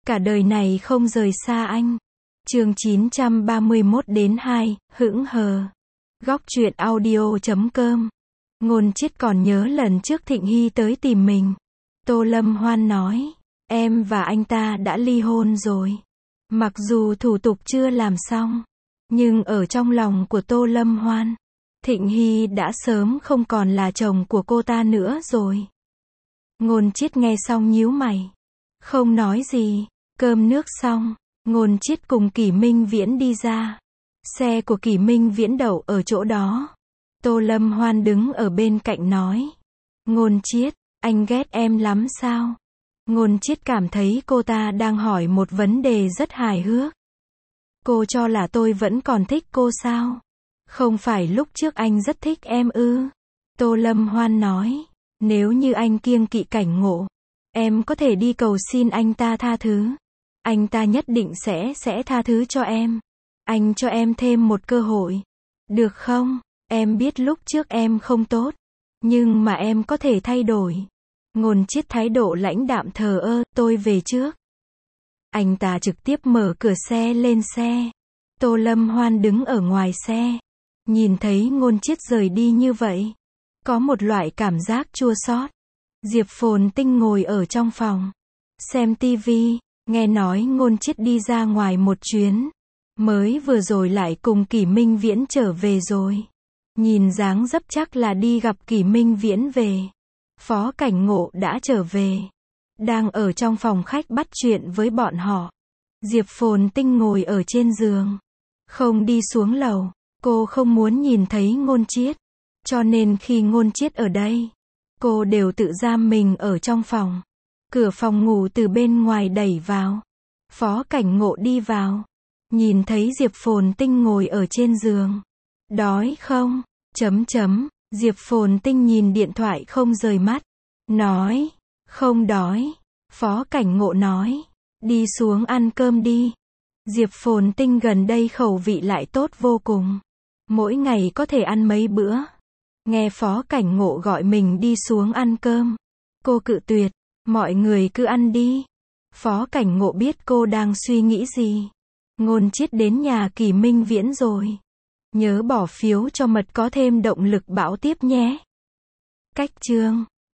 Cả đời này không rời xa anh. Chương 931-2, hững hờ. Góc truyện audio.com. Ngôn Chiết còn nhớ lần trước Thịnh Hy tới tìm mình. Tô Lâm Hoan nói, em và anh ta đã ly hôn rồi. Mặc dù thủ tục chưa làm xong, nhưng ở trong lòng của Tô Lâm Hoan, Thịnh Hy đã sớm không còn là chồng của cô ta nữa rồi. Ngôn Chiết nghe xong nhíu mày, không nói gì. Cơm nước xong, Ngôn Chiết cùng Kỷ Minh Viễn đi ra. Xe của Kỷ Minh Viễn đậu ở chỗ đó. Tô Lâm Hoan đứng ở bên cạnh nói, Ngôn Chiết, anh ghét em lắm sao? Ngôn Chiết cảm thấy cô ta đang hỏi một vấn đề rất hài hước. Cô cho là tôi vẫn còn thích cô sao? Không phải lúc trước anh rất thích em ư? Tô Lâm Hoan nói, nếu như anh kiêng kỵ Cảnh Ngộ, em có thể đi cầu xin anh ta tha thứ. Anh ta nhất định sẽ tha thứ cho em. Anh cho em thêm một cơ hội. Được không? Em biết lúc trước em không tốt, nhưng mà em có thể thay đổi. Ngôn Chiết thái độ lãnh đạm thờ ơ, tôi về trước. Anh ta trực tiếp mở cửa xe lên xe. Tô Lâm Hoan đứng ở ngoài xe, nhìn thấy Ngôn Chiết rời đi như vậy, có một loại cảm giác chua xót. Diệp Phồn Tinh ngồi ở trong phòng, xem tivi, nghe nói Ngôn Chiết đi ra ngoài một chuyến, mới vừa rồi lại cùng Kỷ Minh Viễn trở về rồi. Nhìn dáng dấp chắc là đi gặp Kỷ Minh Viễn về. Phó Cảnh Ngộ đã trở về, đang ở trong phòng khách bắt chuyện với bọn họ. Diệp Phồn Tinh ngồi ở trên giường, không đi xuống lầu. Cô không muốn nhìn thấy Ngôn Chiết, cho nên khi Ngôn Chiết ở đây, cô đều tự giam mình ở trong phòng. Cửa phòng ngủ từ bên ngoài đẩy vào. Phó Cảnh Ngộ đi vào, nhìn thấy Diệp Phồn Tinh ngồi ở trên giường. Đói không? Diệp Phồn Tinh nhìn điện thoại không rời mắt, nói, không đói. Phó Cảnh Ngộ nói, đi xuống ăn cơm đi. Diệp Phồn Tinh gần đây khẩu vị lại tốt vô cùng, mỗi ngày có thể ăn mấy bữa. Nghe Phó Cảnh Ngộ gọi mình đi xuống ăn cơm, cô cự tuyệt, mọi người cứ ăn đi. Phó Cảnh Ngộ biết cô đang suy nghĩ gì. Ngôn Chiết đến nhà Kỷ Minh Viễn rồi. Nhớ bỏ phiếu cho Mật có thêm động lực bão tiếp nhé. Cách chương